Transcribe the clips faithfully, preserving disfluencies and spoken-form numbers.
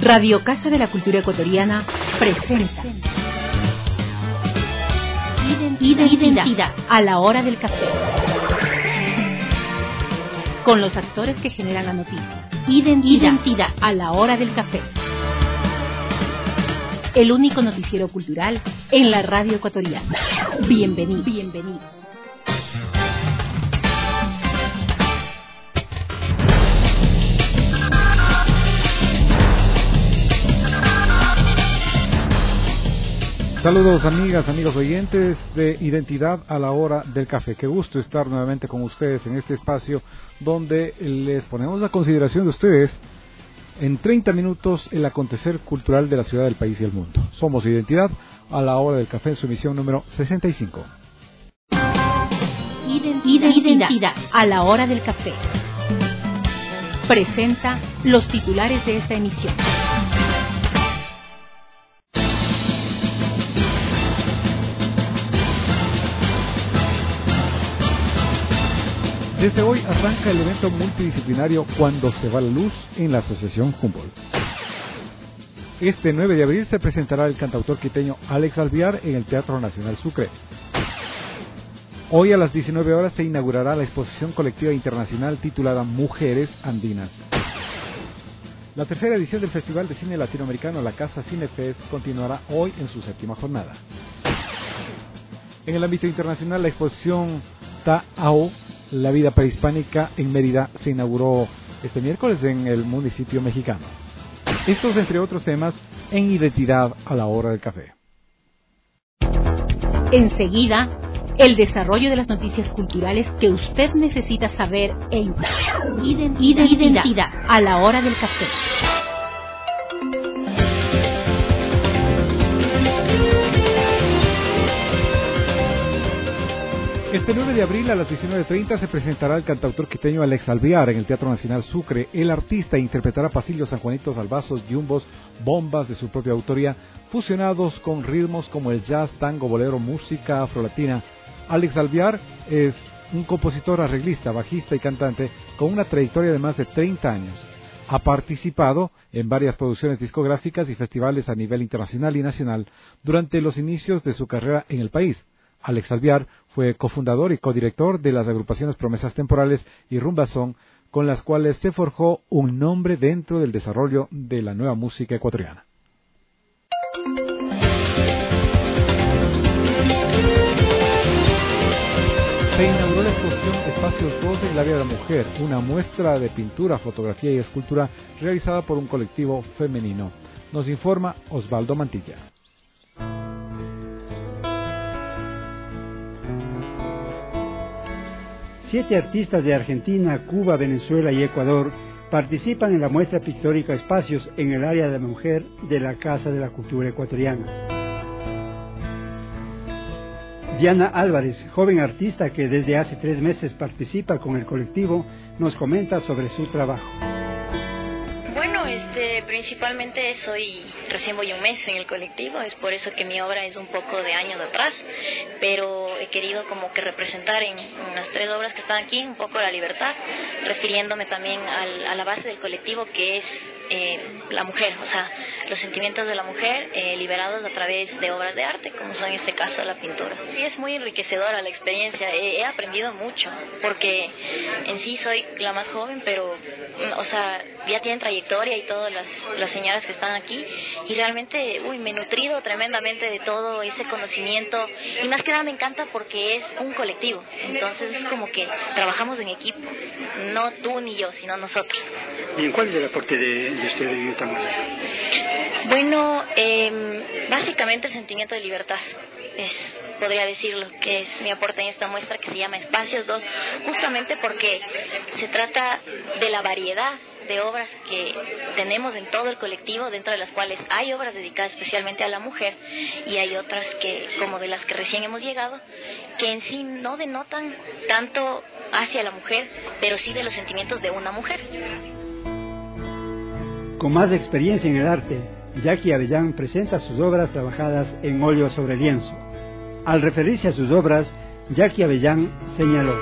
Radio Casa de la Cultura Ecuatoriana presenta Identidad, Identidad a la hora del café. Con los actores que generan la noticia. Identidad, Identidad a la hora del café. El único noticiero cultural en la radio ecuatoriana. Bienvenidos. Bienvenidos. Saludos amigas, amigos oyentes de Identidad a la hora del café. Qué gusto estar nuevamente con ustedes en este espacio donde les ponemos a consideración de ustedes en treinta minutos el acontecer cultural de la ciudad, del país y el mundo. Somos Identidad a la hora del café en su emisión número sesenta y cinco. Identidad, Identidad a la hora del café. Presenta los titulares de esta emisión. Desde hoy arranca el evento multidisciplinario Cuando se va la luz en la Asociación Humboldt. Este nueve de abril se presentará el cantautor quiteño Alex Alvear en el Teatro Nacional Sucre. Hoy a las diecinueve horas se inaugurará la exposición colectiva internacional titulada Mujeres Andinas. La tercera edición del Festival de Cine Latinoamericano La Casa Cinefest continuará hoy en su séptima jornada. En el ámbito internacional, la exposición Ta'ao, la vida prehispánica en Mérida, se inauguró este miércoles en el municipio mexicano. Estos, entre otros temas, en Identidad a la hora del café. Enseguida, el desarrollo de las noticias culturales que usted necesita saber en Identidad, Identidad a la hora del café. Este nueve de abril a las diecinueve treinta se presentará el cantautor quiteño Alex Alvear en el Teatro Nacional Sucre. El artista interpretará pasillos sanjuanitos, albazos, yumbos, bombas de su propia autoría, fusionados con ritmos como el jazz, tango, bolero, música afrolatina. Alex Alvear es un compositor, arreglista, bajista y cantante con una trayectoria de más de treinta años. Ha participado en varias producciones discográficas y festivales a nivel internacional y nacional durante los inicios de su carrera en el país. Alex Alvear fue cofundador y codirector de las agrupaciones Promesas Temporales y Rumbazón, con las cuales se forjó un nombre dentro del desarrollo de la nueva música ecuatoriana. Se inauguró la exposición Espacios dos en la Vía de la Mujer, una muestra de pintura, fotografía y escultura realizada por un colectivo femenino. Nos informa Osvaldo Mantilla. Siete artistas de Argentina, Cuba, Venezuela y Ecuador participan en la muestra pictórica Espacios en el área de la mujer de la Casa de la Cultura Ecuatoriana. Diana Álvarez, joven artista que desde hace tres meses participa con el colectivo, nos comenta sobre su trabajo. Bueno, este, principalmente soy, recién voy un mes en el colectivo, es por eso que mi obra es un poco de años atrás, pero he querido como que representar en, en las tres obras que están aquí un poco la libertad, refiriéndome también al, a la base del colectivo que es eh, la mujer, o sea, los sentimientos de la mujer eh, liberados a través de obras de arte, como son en este caso la pintura. Y es muy enriquecedora la experiencia, he, he aprendido mucho, porque en sí soy la más joven, pero, o sea, ya tienen trayectoria y todas las, las señoras que están aquí, y realmente, uy, me he nutrido tremendamente de todo ese conocimiento, y más que nada me encanta porque es un colectivo, entonces es como que trabajamos en equipo, no tú ni yo, sino nosotros. Bien, ¿cuál es el aporte de, de usted en esta muestra? Bueno, eh, básicamente el sentimiento de libertad, es, podría decirlo, que es mi aporte en esta muestra que se llama Espacios dos, justamente porque se trata de la variedad de obras que tenemos en todo el colectivo, dentro de las cuales hay obras dedicadas especialmente a la mujer y hay otras que, como de las que recién hemos llegado, que en sí no denotan tanto hacia la mujer, pero sí de los sentimientos de una mujer. Con más experiencia en el arte, Jackie Avellán presenta sus obras trabajadas en óleo sobre lienzo. Al referirse a sus obras, Jackie Avellán señaló: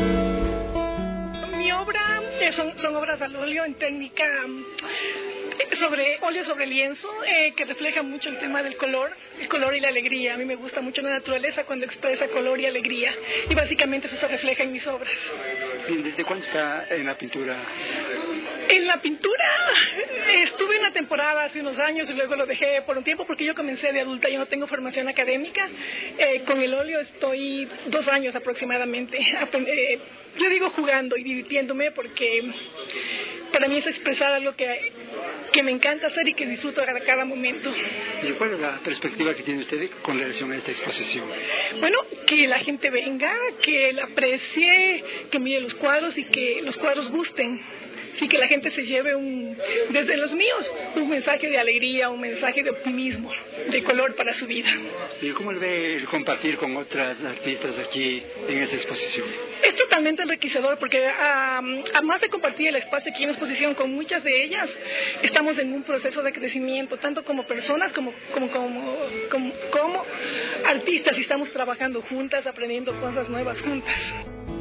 Mi obra son, son obras al óleo en técnica sobre óleo sobre lienzo, eh, que refleja mucho el tema del color, el color y la alegría. A mí me gusta mucho la naturaleza cuando expresa color y alegría, y básicamente eso se refleja en mis obras. ¿Desde cuándo está en la pintura? En la pintura estuve en la temporada hace unos años y luego lo dejé por un tiempo porque yo comencé de adulta, yo no tengo formación académica. Eh, con el óleo estoy dos años aproximadamente. Eh, yo digo jugando y divirtiéndome porque para mí es expresar algo que, que me encanta hacer y que disfruto a cada momento. ¿Y cuál es la perspectiva que tiene usted con relación a esta exposición? Bueno, que la gente venga, que la aprecie, que mire los cuadros y que los cuadros gusten. Sí, que la gente se lleve, un, desde los míos, un mensaje de alegría, un mensaje de optimismo, de color para su vida. ¿Y cómo ve el compartir con otras artistas aquí en esta exposición? Es totalmente enriquecedor porque um, además de compartir el espacio aquí en la exposición con muchas de ellas, estamos en un proceso de crecimiento, tanto como personas como, como, como, como, como artistas, y estamos trabajando juntas, aprendiendo cosas nuevas juntas.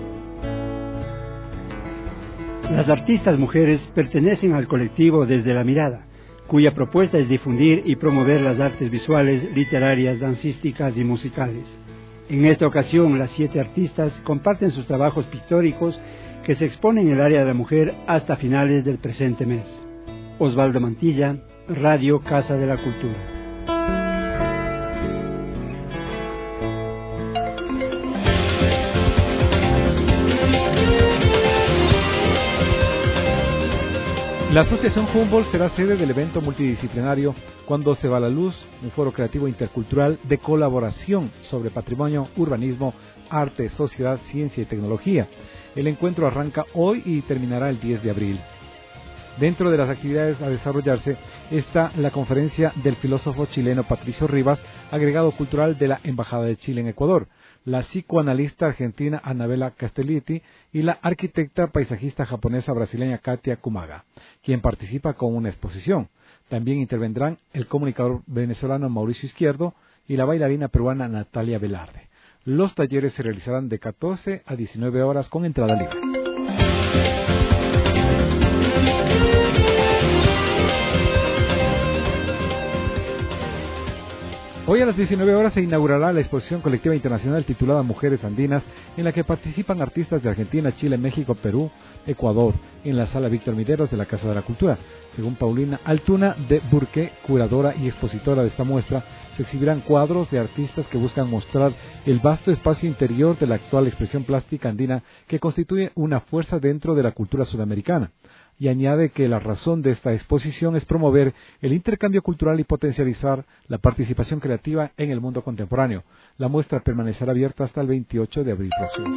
Las artistas mujeres pertenecen al colectivo Desde la Mirada, cuya propuesta es difundir y promover las artes visuales, literarias, dancísticas y musicales. En esta ocasión, las siete artistas comparten sus trabajos pictóricos que se exponen en el área de la mujer hasta finales del presente mes. Osvaldo Mantilla, Radio Casa de la Cultura. La Asociación Humboldt será sede del evento multidisciplinario Cuando se va la luz, un foro creativo intercultural de colaboración sobre patrimonio, urbanismo, arte, sociedad, ciencia y tecnología. El encuentro arranca hoy y terminará el diez de abril. Dentro de las actividades a desarrollarse está la conferencia del filósofo chileno Patricio Rivas, agregado cultural de la Embajada de Chile en Ecuador, la psicoanalista argentina Anabela Castelletti y la arquitecta paisajista japonesa brasileña Katia Kumaga, quien participa con una exposición. También intervendrán el comunicador venezolano Mauricio Izquierdo y la bailarina peruana Natalia Velarde. Los talleres se realizarán de catorce a diecinueve horas con entrada libre. Hoy a las diecinueve horas se inaugurará la exposición colectiva internacional titulada Mujeres Andinas, en la que participan artistas de Argentina, Chile, México, Perú, Ecuador, en la sala Víctor Mideros de la Casa de la Cultura. Según Paulina Altuna de Burque, curadora y expositora de esta muestra, se exhibirán cuadros de artistas que buscan mostrar el vasto espacio interior de la actual expresión plástica andina que constituye una fuerza dentro de la cultura sudamericana. Y añade que la razón de esta exposición es promover el intercambio cultural y potencializar la participación creativa en el mundo contemporáneo. La muestra permanecerá abierta hasta el veintiocho de abril próximo.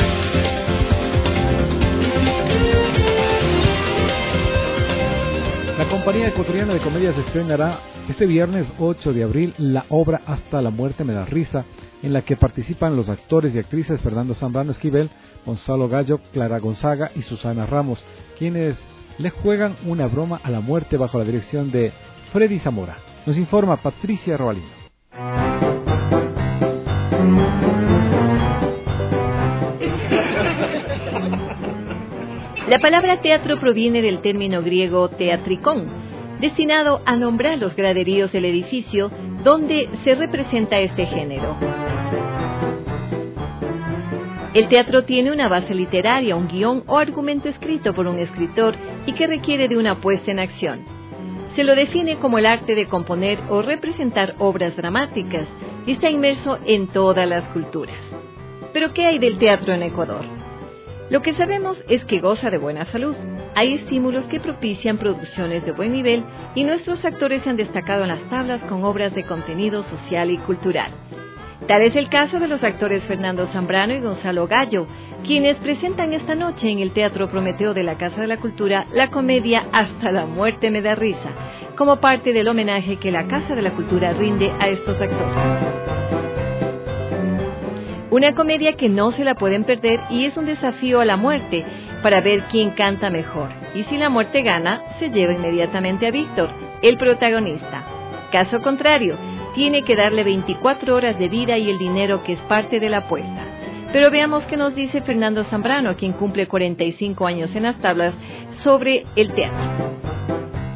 La compañía ecuatoriana de comedias estrenará este viernes ocho de abril la obra Hasta la muerte me da risa, en la que participan los actores y actrices Fernando Zambrano Esquivel, Gonzalo Gallo, Clara Gonzaga y Susana Ramos, quienes le juegan una broma a la muerte bajo la dirección de Freddy Zamora. Nos informa Patricia Robalino. La palabra teatro proviene del término griego teatrikon, destinado a nombrar los graderíos del edificio donde se representa este género. El teatro tiene una base literaria, un guión o argumento escrito por un escritor y que requiere de una puesta en acción. Se lo define como el arte de componer o representar obras dramáticas y está inmerso en todas las culturas. ¿Pero qué hay del teatro en Ecuador? Lo que sabemos es que goza de buena salud. Hay estímulos que propician producciones de buen nivel y nuestros actores se han destacado en las tablas con obras de contenido social y cultural. Tal es el caso de los actores Fernando Zambrano y Gonzalo Gallo, quienes presentan esta noche en el Teatro Prometeo de la Casa de la Cultura la comedia Hasta la muerte me da risa, como parte del homenaje que la Casa de la Cultura rinde a estos actores. Una comedia que no se la pueden perder y es un desafío a la muerte para ver quién canta mejor. Y si la muerte gana, se lleva inmediatamente a Víctor, el protagonista. Caso contrario, tiene que darle veinticuatro horas de vida y el dinero que es parte de la apuesta. Pero veamos qué nos dice Fernando Zambrano, quien cumple cuarenta y cinco años en las tablas, sobre el teatro.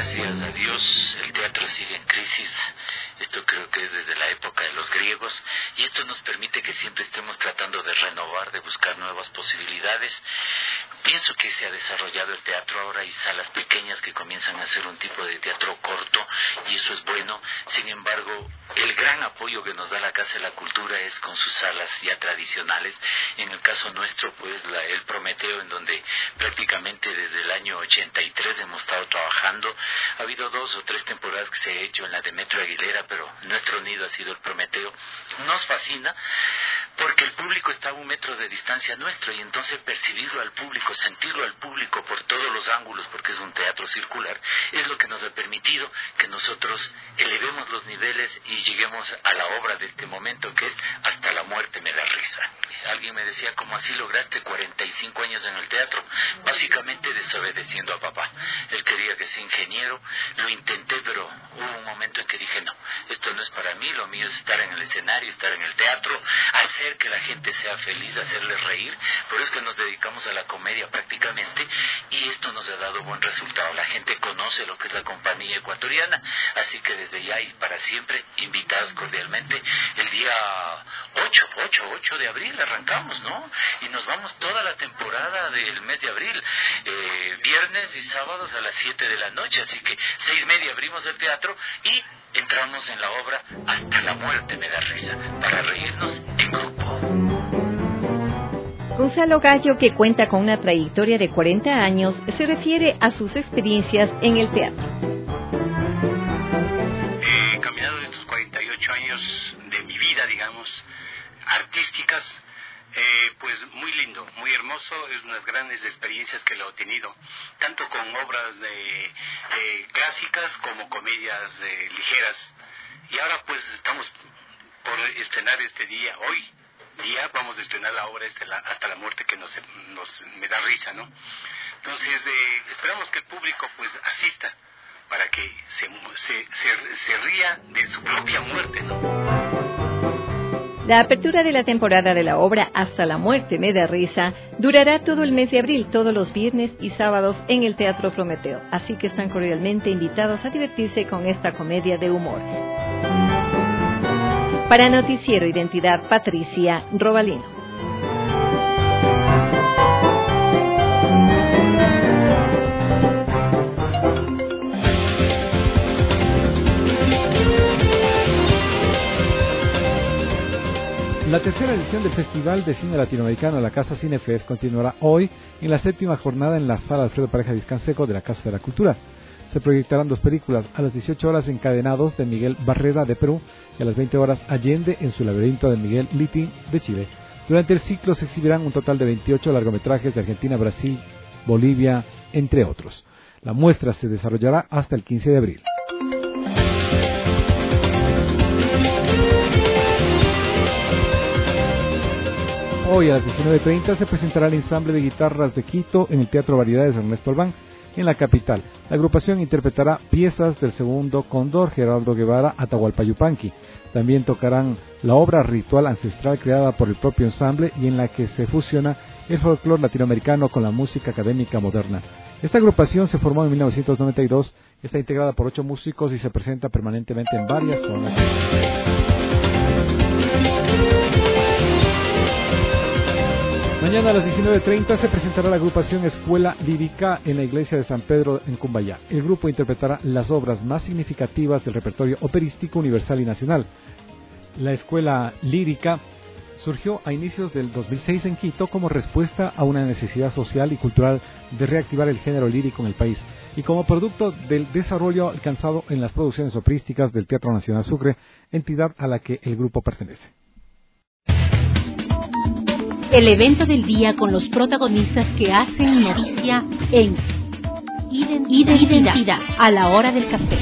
gracias a Dios, el teatro sigue en crisis. Esto creo que es desde la época de los griegos, y esto nos permite que siempre estemos tratando de renovar, de buscar nuevas posibilidades. Pienso que se ha desarrollado el teatro, ahora hay salas pequeñas que comienzan a hacer un tipo de teatro corto, y eso es bueno. Sin embargo, el gran apoyo que nos da la Casa de la Cultura es con sus salas ya tradicionales. En el caso nuestro, pues la, el Prometeo, en donde prácticamente desde el año ochenta y tres hemos estado trabajando. Ha habido dos o tres temporadas que se ha hecho en la Demetrio Aguilera, pero nuestro nido ha sido el Prometeo. Nos fascina porque el público está a un metro de distancia nuestro, y entonces percibirlo al público, sentirlo al público por todos los ángulos, porque es un teatro circular, es lo que nos ha permitido que nosotros elevemos los niveles y lleguemos a la obra de este momento, que es Hasta la muerte me da risa. Alguien me decía, ¿cómo así lograste cuarenta y cinco años en el teatro? Básicamente desobedeciendo a papá. Él quería que sea ingeniero, lo intenté, pero hubo un momento en que dije, no, esto no es para mí, lo mío es estar en el escenario, estar en el teatro, hacer que la gente sea feliz, hacerles reír. Por eso es que nos dedicamos a la comedia prácticamente, y esto nos ha dado buen resultado. La gente conoce lo que es la compañía ecuatoriana, así que desde ya y para siempre, invitados cordialmente. El día ocho de abril arrancamos, ¿no? Y nos vamos toda la temporada del mes de abril, eh, viernes y sábados a las siete de la noche, así que seis y media abrimos el teatro y entramos en la obra Hasta la muerte me da risa, para reírnos en grupo. Gonzalo Gallo, que cuenta con una trayectoria de cuarenta años, se refiere a sus experiencias en el teatro. He caminado estos cuarenta y ocho años de mi vida, digamos, artísticas, eh, pues muy lindo, muy hermoso, es unas grandes experiencias que lo he tenido, tanto con obras de, de clásicas como comedias eh, ligeras. Y ahora pues estamos por estrenar este día, hoy día vamos a estrenar la obra este, la, Hasta la muerte que nos, nos me da risa, ¿no? Entonces eh, esperamos que el público pues asista para que se, se, se, se ría de su propia muerte, ¿no? La apertura de la temporada de la obra Hasta la muerte me da risa durará todo el mes de abril, todos los viernes y sábados en el Teatro Prometeo. Así que están cordialmente invitados a divertirse con esta comedia de humor. Para Noticiero Identidad, Patricia Robalino. La tercera edición del Festival de Cine Latinoamericano, la Casa Cinefest, continuará hoy en la séptima jornada en la Sala Alfredo Pareja Vizcanseco de la Casa de la Cultura. Se proyectarán dos películas, a las dieciocho horas Encadenados de Miguel Barrera de Perú y a las veinte horas Allende en su laberinto de Miguel Litín de Chile. Durante el ciclo se exhibirán un total de veintiocho largometrajes de Argentina, Brasil, Bolivia, entre otros. La muestra se desarrollará hasta el quince de abril. Hoy a las diecinueve treinta se presentará el ensamble de guitarras de Quito en el Teatro Variedades Ernesto Albán, en la capital. La agrupación interpretará piezas del segundo cóndor Gerardo Guevara, Atahualpa Yupanqui. También tocarán la obra ritual ancestral creada por el propio ensamble y en la que se fusiona el folclore latinoamericano con la música académica moderna. Esta agrupación se formó en mil novecientos noventa y dos, está integrada por ocho músicos y se presenta permanentemente en varias zonas. Mañana a las diecinueve treinta se presentará la agrupación Escuela Lírica en la iglesia de San Pedro en Cumbayá. El grupo interpretará las obras más significativas del repertorio operístico universal y nacional. La Escuela Lírica surgió a inicios del dos mil seis en Quito como respuesta a una necesidad social y cultural de reactivar el género lírico en el país y como producto del desarrollo alcanzado en las producciones operísticas del Teatro Nacional Sucre, entidad a la que el grupo pertenece. El evento del día con los protagonistas que hacen noticia en Identidad, Identidad a la hora del café.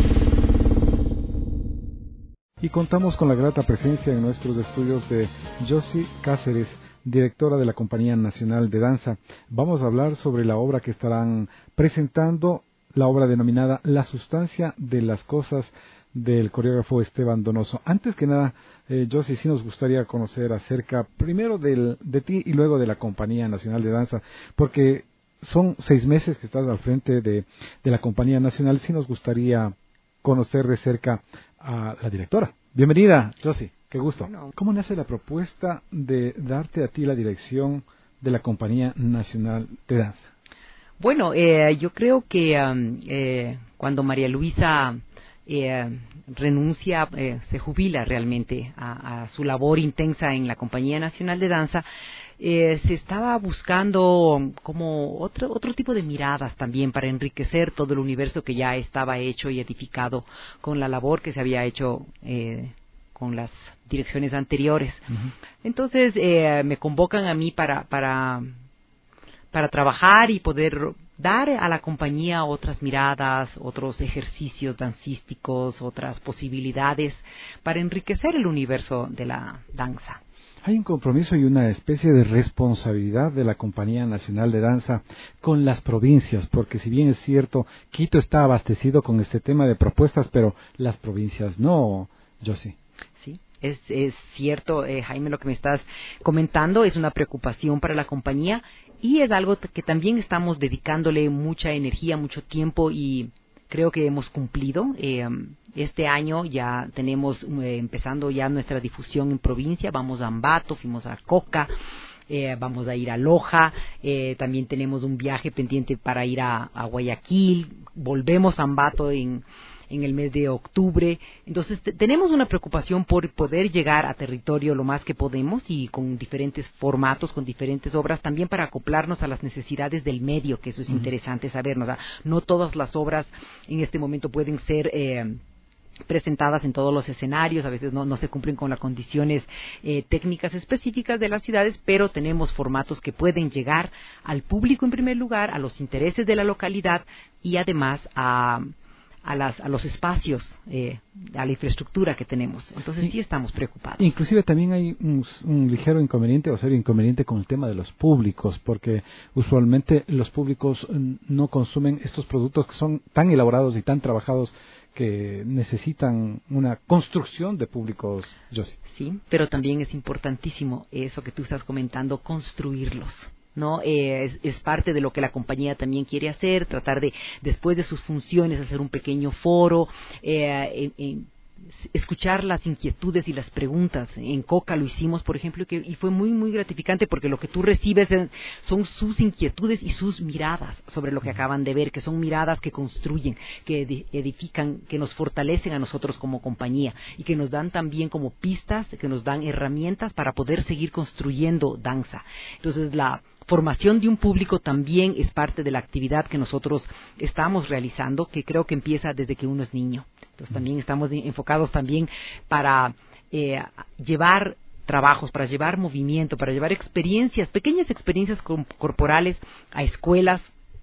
Y contamos con la grata presencia en nuestros estudios de Josie Cáceres, directora de la Compañía Nacional de Danza. Vamos a hablar sobre la obra que estarán presentando, la obra denominada La sustancia de las cosas, del coreógrafo Esteban Donoso. Antes que nada, eh, Josie, sí nos gustaría conocer acerca, primero del, de ti y luego de la Compañía Nacional de Danza, porque son seis meses que estás al frente de, de la Compañía Nacional. Sí nos gustaría conocer de cerca a la directora. Bienvenida, Josie, qué gusto. Bueno. ¿Cómo nace la propuesta de darte a ti la dirección de la Compañía Nacional de Danza? Bueno, eh, yo creo que um, eh, cuando María Luisa eh, renuncia, eh, se jubila realmente a, a su labor intensa en la Compañía Nacional de Danza, Eh, se estaba buscando como otro otro tipo de miradas también para enriquecer todo el universo que ya estaba hecho y edificado con la labor que se había hecho eh, con las direcciones anteriores. Uh-huh. Entonces eh, me convocan a mí para para para trabajar y poder dar a la compañía otras miradas, otros ejercicios dancísticos, otras posibilidades para enriquecer el universo de la danza. Hay un compromiso y una especie de responsabilidad de la Compañía Nacional de Danza con las provincias, porque si bien es cierto, Quito está abastecido con este tema de propuestas, pero las provincias no, Josie. Sí, es, es cierto, eh, Jaime, lo que me estás comentando es una preocupación para la compañía y es algo que también estamos dedicándole mucha energía, mucho tiempo y creo que hemos cumplido. Eh, este año ya tenemos, eh, empezando ya nuestra difusión en provincia, vamos a Ambato, fuimos a Coca, eh, vamos a ir a Loja, eh, también tenemos un viaje pendiente para ir a, a Guayaquil, volvemos a Ambato en, en el mes de octubre. Entonces te, tenemos una preocupación por poder llegar a territorio lo más que podemos y con diferentes formatos, con diferentes obras, también para acoplarnos a las necesidades del medio, que eso es uh-huh. interesante saber. O sea, no todas las obras en este momento pueden ser eh, presentadas en todos los escenarios, a veces no, no se cumplen con las condiciones eh, técnicas específicas de las ciudades, pero tenemos formatos que pueden llegar al público en primer lugar, a los intereses de la localidad y además a A, las, a los espacios, eh, a la infraestructura que tenemos. Entonces sí, sí estamos preocupados. Inclusive también hay un, un ligero inconveniente o serio inconveniente con el tema de los públicos, porque usualmente los públicos no consumen estos productos que son tan elaborados y tan trabajados que necesitan una construcción de públicos, Josie. Sí, pero también es importantísimo eso que tú estás comentando, construirlos. ¿No? Eh, es, es parte de lo que la compañía también quiere hacer, tratar de, después de sus funciones, hacer un pequeño foro, eh, eh, eh, escuchar las inquietudes y las preguntas. En Coca lo hicimos, por ejemplo, que, y fue muy, muy gratificante porque lo que tú recibes es, son sus inquietudes y sus miradas sobre lo que acaban de ver, que son miradas que construyen, que edifican, que nos fortalecen a nosotros como compañía y que nos dan también como pistas, que nos dan herramientas para poder seguir construyendo danza. Entonces, la formación de un público también es parte de la actividad que nosotros estamos realizando, que creo que empieza desde que uno es niño. Entonces también estamos enfocados también para eh, llevar trabajos, para llevar movimiento, para llevar experiencias, pequeñas experiencias corporales a escuelas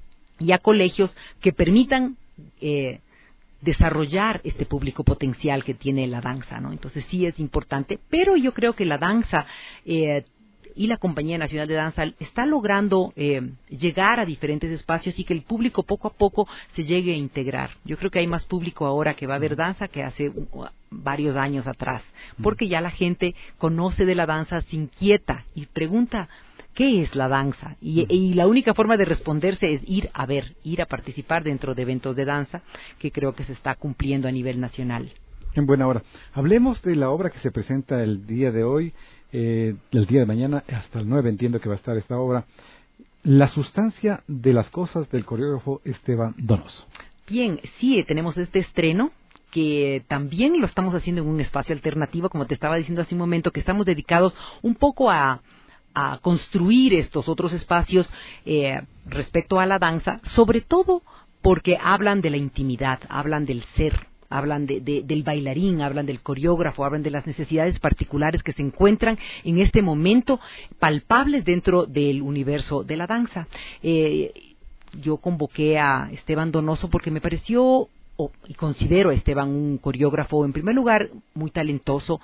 y a colegios que permitan eh, desarrollar este público potencial que tiene la danza, ¿no? Entonces sí es importante, pero yo creo que la danza eh, y la Compañía Nacional de Danza está logrando eh, llegar a diferentes espacios y que el público poco a poco se llegue a integrar. Yo creo que hay más público ahora que va a ver danza que hace uh, varios años atrás, porque ya la gente conoce de la danza, se inquieta y pregunta ¿qué es la danza? Y, y la única forma de responderse es ir a ver, ir a participar dentro de eventos de danza, que creo que se está cumpliendo a nivel nacional. En buena hora. Hablemos de la obra que se presenta el día de hoy, eh, el día de mañana, hasta el nueve entiendo que va a estar esta obra. La sustancia de las cosas del coreógrafo Esteban Donoso. Bien, sí, tenemos este estreno que también lo estamos haciendo en un espacio alternativo, como te estaba diciendo hace un momento, que estamos dedicados un poco a, a construir estos otros espacios eh, respecto a la danza, sobre todo porque hablan de la intimidad, hablan del ser, hablan de, de, del bailarín, hablan del coreógrafo, hablan de las necesidades particulares que se encuentran en este momento palpables dentro del universo de la danza. Eh, yo convoqué a Esteban Donoso porque me pareció, oh, y considero a Esteban un coreógrafo, en primer lugar, muy talentoso,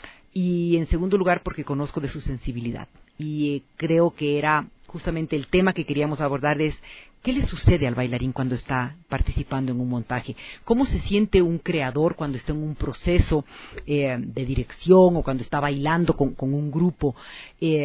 y en segundo lugar porque conozco de su sensibilidad. Y eh, creo que era justamente el tema que queríamos abordar es ¿qué le sucede al bailarín cuando está participando en un montaje? ¿Cómo se siente un creador cuando está en un proceso eh, de dirección o cuando está bailando con, con un grupo? Eh,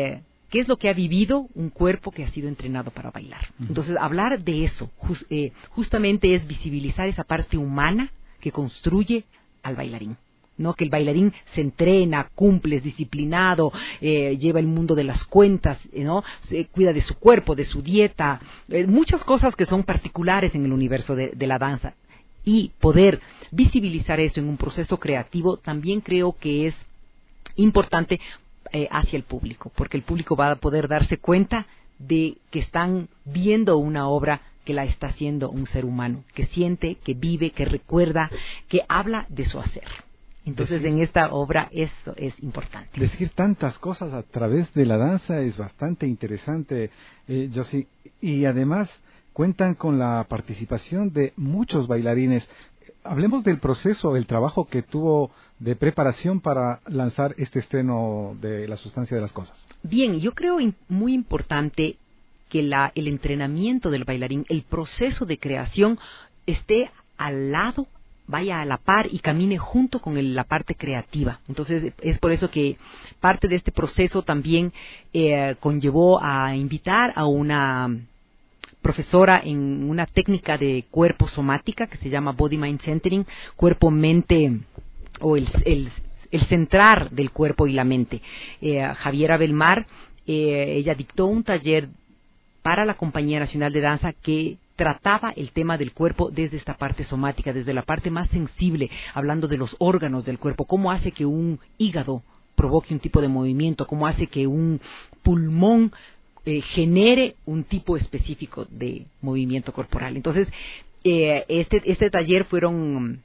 ¿qué es lo que ha vivido un cuerpo que ha sido entrenado para bailar? Uh-huh. Entonces, hablar de eso just, eh, justamente es visibilizar esa parte humana que construye al bailarín. ¿No? Que el bailarín se entrena, cumple, es disciplinado, eh, lleva el mundo de las cuentas, ¿no? Se cuida de su cuerpo, de su dieta, eh, muchas cosas que son particulares en el universo de, de la danza. Y poder visibilizar eso en un proceso creativo también creo que es importante eh, hacia el público, porque el público va a poder darse cuenta de que están viendo una obra que la está haciendo un ser humano, que siente, que vive, que recuerda, que habla de su hacer. Entonces, decir, en esta obra eso es importante. Decir tantas cosas a través de la danza es bastante interesante, eh, Josie. Y además cuentan con la participación de muchos bailarines. Hablemos del proceso, el trabajo que tuvo de preparación para lanzar este estreno de La Sustancia de las Cosas. Bien, yo creo in- muy importante que la, el entrenamiento del bailarín, el proceso de creación esté al lado, vaya a la par y camine junto con el, la parte creativa. Entonces, es por eso que parte de este proceso también eh, conllevó a invitar a una profesora en una técnica de cuerpo somática que se llama Body Mind Centering, cuerpo-mente, o el, el, el centrar del cuerpo y la mente. Eh, Javiera Belmar, eh, ella dictó un taller para la Compañía Nacional de Danza que trataba el tema del cuerpo desde esta parte somática, desde la parte más sensible, hablando de los órganos del cuerpo, cómo hace que un hígado provoque un tipo de movimiento, cómo hace que un pulmón eh, genere un tipo específico de movimiento corporal. Entonces, eh, este, este taller fueron...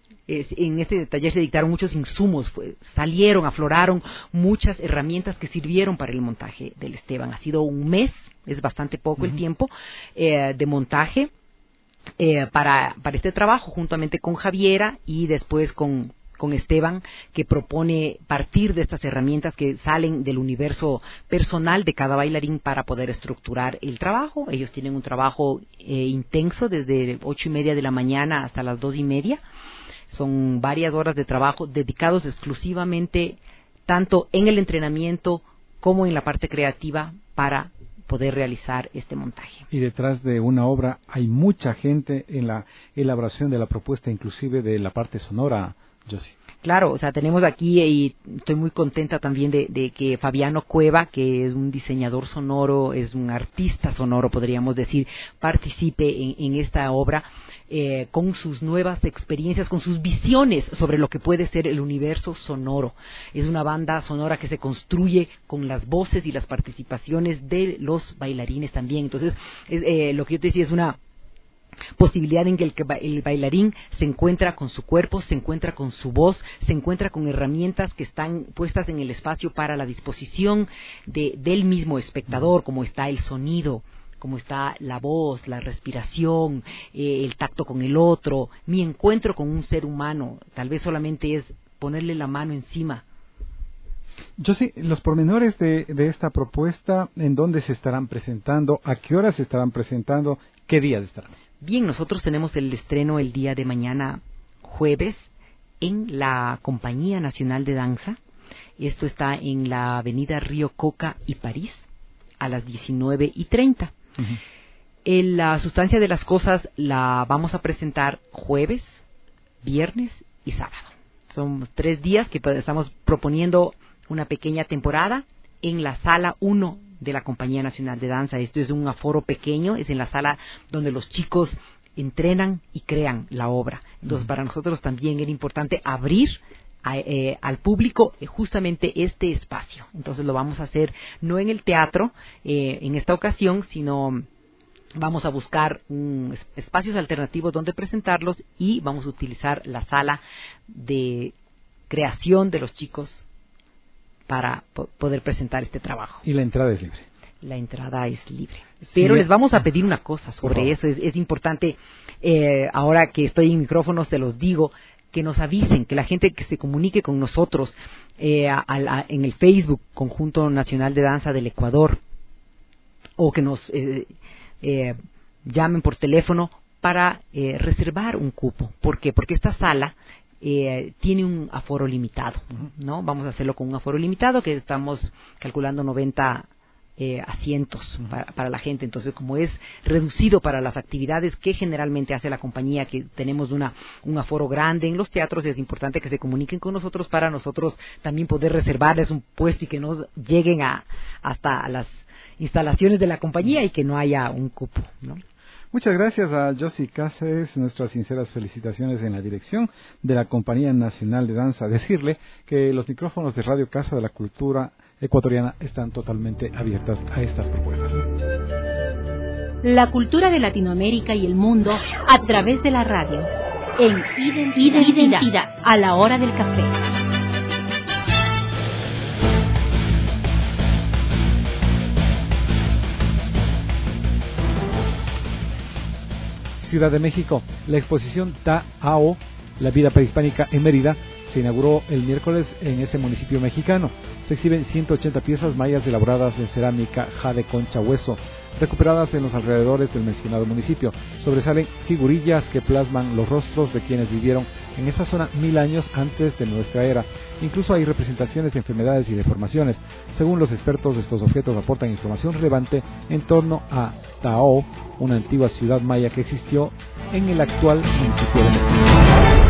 en este taller se dictaron muchos insumos, fue, salieron, afloraron muchas herramientas que sirvieron para el montaje del Esteban. Ha sido un mes, es bastante poco uh-huh. el tiempo, eh, de montaje eh, para, para este trabajo, juntamente con Javiera y después con, con Esteban, que propone partir de estas herramientas que salen del universo personal de cada bailarín para poder estructurar el trabajo. Ellos tienen un trabajo eh, intenso desde ocho y media de la mañana hasta las dos y media. Son varias horas de trabajo dedicados exclusivamente tanto en el entrenamiento como en la parte creativa para poder realizar este montaje. Y detrás de una obra hay mucha gente en la elaboración de la propuesta, inclusive de la parte sonora, Josie. Claro, o sea, tenemos aquí, y estoy muy contenta también de, de que Fabiano Cueva, que es un diseñador sonoro, es un artista sonoro, podríamos decir, participe en, en esta obra eh, con sus nuevas experiencias, con sus visiones sobre lo que puede ser el universo sonoro. Es una banda sonora que se construye con las voces y las participaciones de los bailarines también. Entonces, es, eh, lo que yo te decía es una posibilidad en que el, el bailarín se encuentra con su cuerpo, se encuentra con su voz, se encuentra con herramientas que están puestas en el espacio para la disposición de, del mismo espectador, como está el sonido, como está la voz, la respiración, eh, el tacto con el otro, mi encuentro con un ser humano. Tal vez solamente es ponerle la mano encima. Yo sé, los pormenores de, de esta propuesta, ¿en dónde se estarán presentando? ¿A qué horas se estarán presentando? ¿Qué días estarán? Bien, nosotros tenemos el estreno el día de mañana, jueves, en la Compañía Nacional de Danza. Esto está en la avenida Río Coca y París, a las diecinueve y treinta. Uh-huh. En la Sustancia de las Cosas la vamos a presentar jueves, viernes y sábado. Son tres días que estamos proponiendo una pequeña temporada en la sala uno de la Compañía Nacional de Danza. Esto es un aforo pequeño, es en la sala donde los chicos entrenan y crean la obra. Entonces, uh-huh. para nosotros también era importante abrir a, eh, al público eh, justamente este espacio. Entonces lo vamos a hacer no en el teatro eh, en esta ocasión, sino vamos a buscar um, espacios alternativos donde presentarlos y vamos a utilizar la sala de creación de los chicos para po- poder presentar este trabajo. ¿Y la entrada es libre? La entrada es libre. Pero sí, les vamos a pedir una cosa sobre eso. Es, es importante, eh, ahora que estoy en micrófonos, te los digo, que nos avisen, que la gente que se comunique con nosotros eh, a, a, en el Facebook, Conjunto Nacional de Danza del Ecuador, o que nos eh, eh, llamen por teléfono para eh, reservar un cupo. ¿Por qué? Porque esta sala Eh, tiene un aforo limitado, ¿no? Vamos a hacerlo con un aforo limitado que estamos calculando noventa eh, asientos para, para la gente. Entonces, como es reducido para las actividades que generalmente hace la compañía, que tenemos una un aforo grande en los teatros, es importante que se comuniquen con nosotros para nosotros también poder reservarles un puesto y que no lleguen a hasta las instalaciones de la compañía y que no haya un cupo, ¿no? Muchas gracias a Josie Cáceres, nuestras sinceras felicitaciones en la dirección de la Compañía Nacional de Danza. Decirle que los micrófonos de Radio Casa de la Cultura Ecuatoriana están totalmente abiertas a estas propuestas. La cultura de Latinoamérica y el mundo a través de la radio, en Identidad, Identidad a la hora del café. Ciudad de México. La exposición Taao, la vida prehispánica en Mérida, se inauguró el miércoles en ese municipio mexicano. Se exhiben ciento ochenta piezas mayas elaboradas en cerámica, jade, concha, hueso, recuperadas en los alrededores del mencionado municipio. Sobresalen figurillas que plasman los rostros de quienes vivieron en esa zona mil años antes de nuestra era. Incluso hay representaciones de enfermedades y deformaciones. Según los expertos, estos objetos aportan información relevante en torno a Taao, una antigua ciudad maya que existió en el actual municipio de México.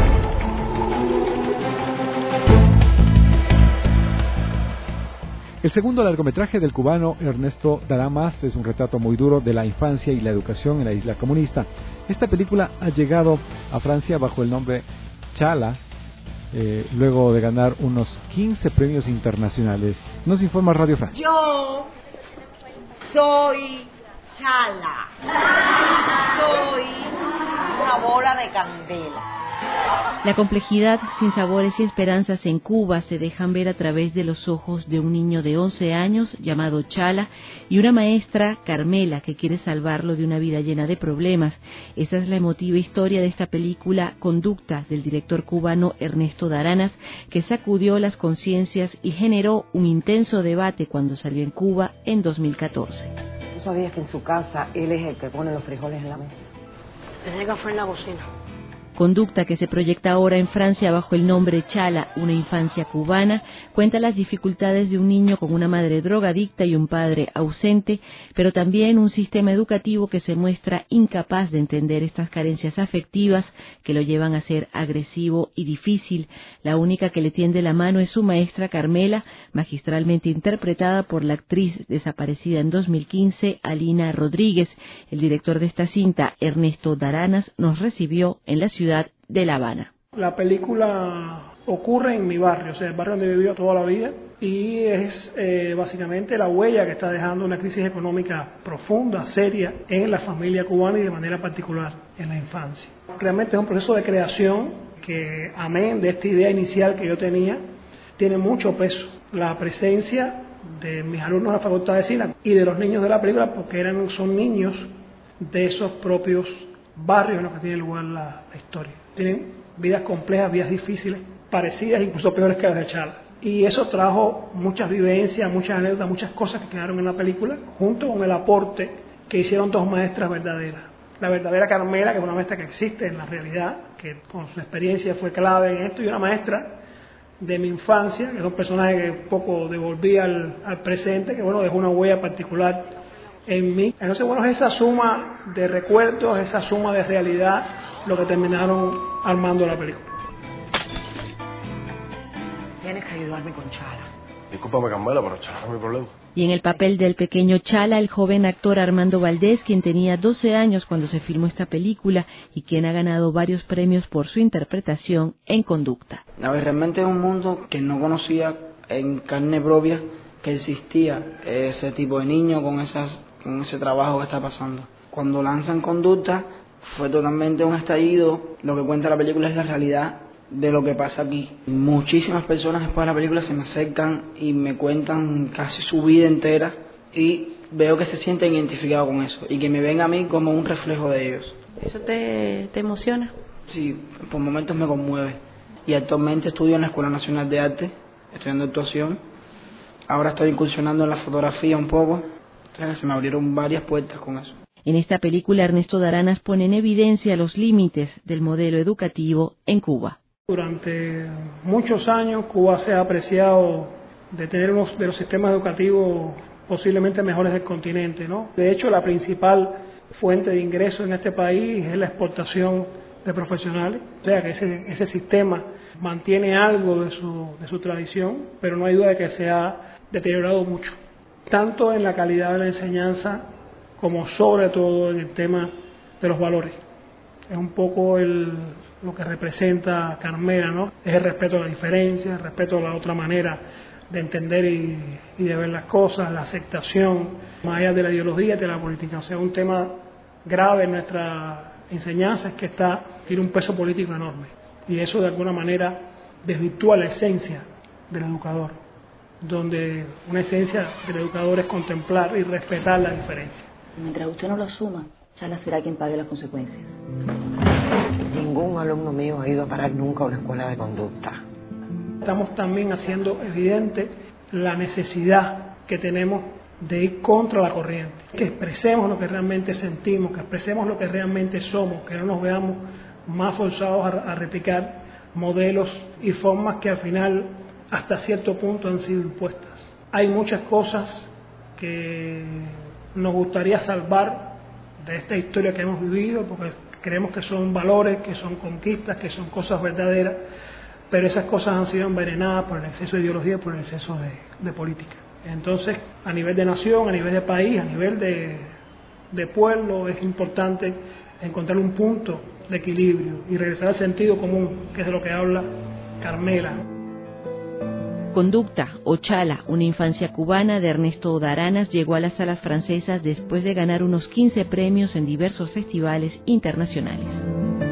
El segundo largometraje del cubano Ernesto Daramas es un retrato muy duro de la infancia y la educación en la isla comunista. Esta película ha llegado a Francia bajo el nombre Chala, eh, luego de ganar unos quince premios internacionales. Nos informa Radio Francia. Yo soy Chala. Soy una bola de candela. La complejidad, sinsabores y esperanzas en Cuba se dejan ver a través de los ojos de un niño de once años llamado Chala y una maestra, Carmela, que quiere salvarlo de una vida llena de problemas. Esa es la emotiva historia de esta película Conducta, del director cubano Ernesto Daranas, que sacudió las conciencias y generó un intenso debate cuando salió en Cuba en dos mil catorce. ¿Tú sabías que en su casa él es el que pone los frijoles en la mesa? Desde que fue en la cocina. Conducta, que se proyecta ahora en Francia bajo el nombre Chala, una infancia cubana, cuenta las dificultades de un niño con una madre drogadicta y un padre ausente, pero también un sistema educativo que se muestra incapaz de entender estas carencias afectivas que lo llevan a ser agresivo y difícil. La única que le tiende la mano es su maestra Carmela, magistralmente interpretada por la actriz desaparecida en dos mil quince, Alina Rodríguez. El director de esta cinta, Ernesto Daranas, nos recibió en la ciudad de La Habana. La película ocurre en mi barrio, o sea, el barrio donde he vivido toda la vida, y es eh, básicamente la huella que está dejando una crisis económica profunda, seria, en la familia cubana y de manera particular en la infancia. Realmente es un proceso de creación que, amén de esta idea inicial que yo tenía, tiene mucho peso. La presencia de mis alumnos de la Facultad de Cine y de los niños de la película, porque eran, son niños de esos propios barrios en los que tiene lugar la, la historia. Tienen vidas complejas, vidas difíciles, parecidas, incluso peores que las de Chala. Y eso trajo muchas vivencias, muchas anécdotas, muchas cosas que quedaron en la película, junto con el aporte que hicieron dos maestras verdaderas. La verdadera Carmela, que es una maestra que existe en la realidad, que con su experiencia fue clave en esto, y una maestra de mi infancia, que es un personaje que un poco devolví al, al presente, que bueno, dejó una huella particular en mí. Entonces, bueno, es esa suma de recuerdos, esa suma de realidad, lo que terminaron armando la película. Tienes que ayudarme con Chala. Discúlpame, Carmela, pero Chala no es mi problema. Y en el papel del pequeño Chala, el joven actor Armando Valdés, quien tenía doce años cuando se filmó esta película y quien ha ganado varios premios por su interpretación en Conducta. A ver, realmente es un mundo que no conocía en carne propia, que existía ese tipo de niño con esas con ese trabajo que está pasando. Cuando lanzan Conducta fue totalmente un estallido. Lo que cuenta la película es la realidad de lo que pasa aquí. Muchísimas personas después de la película se me acercan y me cuentan casi su vida entera y veo que se sienten identificados con eso y que me ven a mí como un reflejo de ellos. ¿Eso te, te emociona? Sí, por momentos me conmueve. Y actualmente estudio en la Escuela Nacional de Arte, estudiando actuación. Ahora estoy incursionando en la fotografía un poco. Se me abrieron varias puertas con eso. En esta película, Ernesto Daranas pone en evidencia los límites del modelo educativo en Cuba. Durante muchos años, Cuba se ha apreciado de tener uno de los sistemas educativos posiblemente mejores del continente, ¿no? De hecho, la principal fuente de ingresos en este país es la exportación de profesionales, o sea que ese, ese sistema mantiene algo de su, de su tradición, pero no hay duda de que se ha deteriorado mucho, tanto en la calidad de la enseñanza como sobre todo en el tema de los valores. Es un poco el, lo que representa Carmela, ¿no? Es el respeto a la diferencia, el respeto a la otra manera de entender y, y de ver las cosas, la aceptación, más allá de la ideología y de la política. O sea, un tema grave en nuestra enseñanza es que está, tiene un peso político enorme. Y eso de alguna manera desvirtúa la esencia del educador, donde una esencia del educador es contemplar y respetar la diferencia. Mientras usted no lo asuma, Chala será quien pague las consecuencias. Ningún alumno mío ha ido a parar nunca a una escuela de conducta. Estamos también haciendo evidente la necesidad que tenemos de ir contra la corriente, que expresemos lo que realmente sentimos, que expresemos lo que realmente somos, que no nos veamos más forzados a, a replicar modelos y formas que al final hasta cierto punto han sido impuestas. Hay muchas cosas que nos gustaría salvar de esta historia que hemos vivido, porque creemos que son valores, que son conquistas, que son cosas verdaderas, pero esas cosas han sido envenenadas por el exceso de ideología, por el exceso de, de política. Entonces, a nivel de nación, a nivel de país, a nivel de, de pueblo, es importante encontrar un punto de equilibrio y regresar al sentido común, que es de lo que habla Carmela. Conducta o Chala, una infancia cubana de Ernesto Daranas, llegó a las salas francesas después de ganar unos quince premios en diversos festivales internacionales.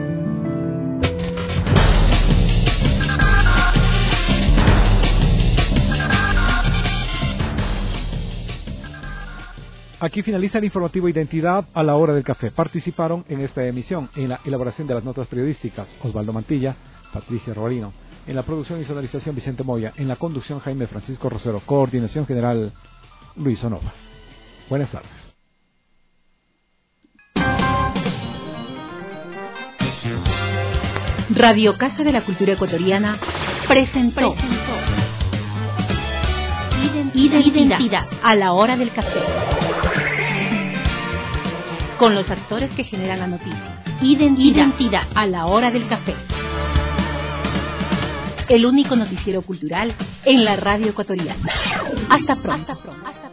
Aquí finaliza el informativo Identidad a la hora del café. Participaron en esta emisión en la elaboración de las notas periodísticas Osvaldo Mantilla, Patricia Robalino, en la producción y sonorización Vicente Moya, en la conducción Jaime Francisco Rosero, coordinación general Luis Onova. Buenas tardes. Radio Casa de la Cultura Ecuatoriana presentó, presentó. Identidad, Identidad a la hora del café, con los actores que generan la noticia. Identidad, Identidad a la hora del café, el único noticiero cultural en la radio ecuatoriana. Hasta pronto. Hasta pronto.